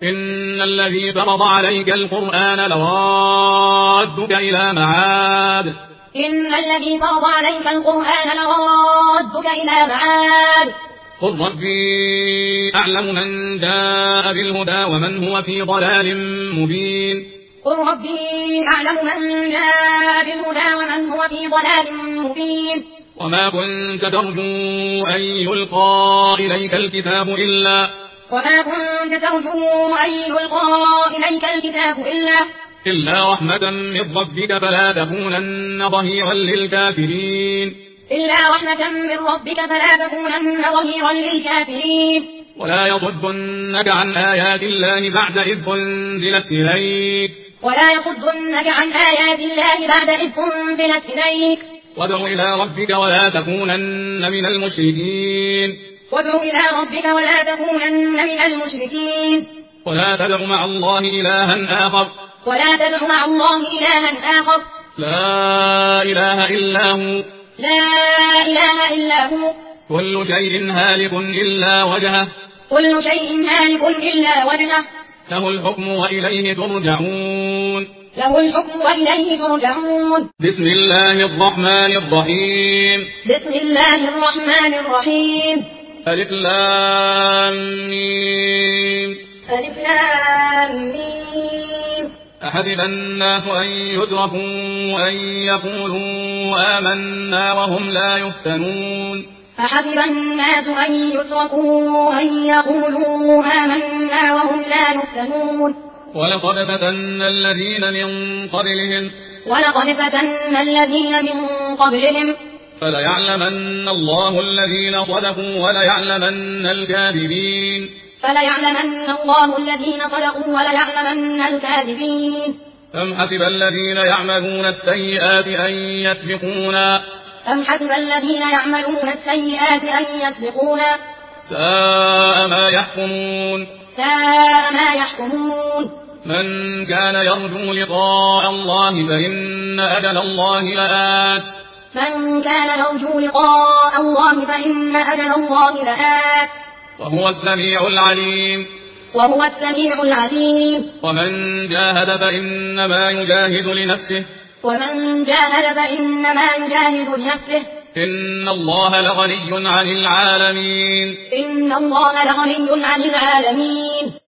إن الذي فرض عليك القرآن لرادك إلى معاد إن الذي فرض عليك القرآن لرادك إلى معاد قل ربي أعلم من جاء بالهدى ومن هو في ضلال مبين قل ربي أعلم من جاء بالهدى ومن هو في ضلال مبين وما كنت ترجو أن يلقى إليك الكتاب إلا رحمة من ربك فلا تكونن ظهيرا للكافرين ولا يصدنك عن آيات الله بعد إذ أنزلت إليك وادع إلى ربك ولا تكونن من المشركين ولا تدع مع الله إلها آخر لا إله إلا هو كل شيء هالك إلا وجهه له الحكم وإليه ترجعون بسم الله الرحمن الرحيم ألف لام ميم أحسب الناس أن يتركوا أن يقولوا آمنا وهم لا يفتنون ولقد فتنا الذين من قبلهم فليعلمن الله الذين صدقوا وليعلمن الكاذبين أم حسب الذين يعملون السيئات أن يسبقونا ساء ما يحكمون من كان يرجو لقاء الله فإن أجل الله لآت وهو السميع العليم ومن جاهد فإنما يجاهد لنفسه إن الله لغني عن العالمين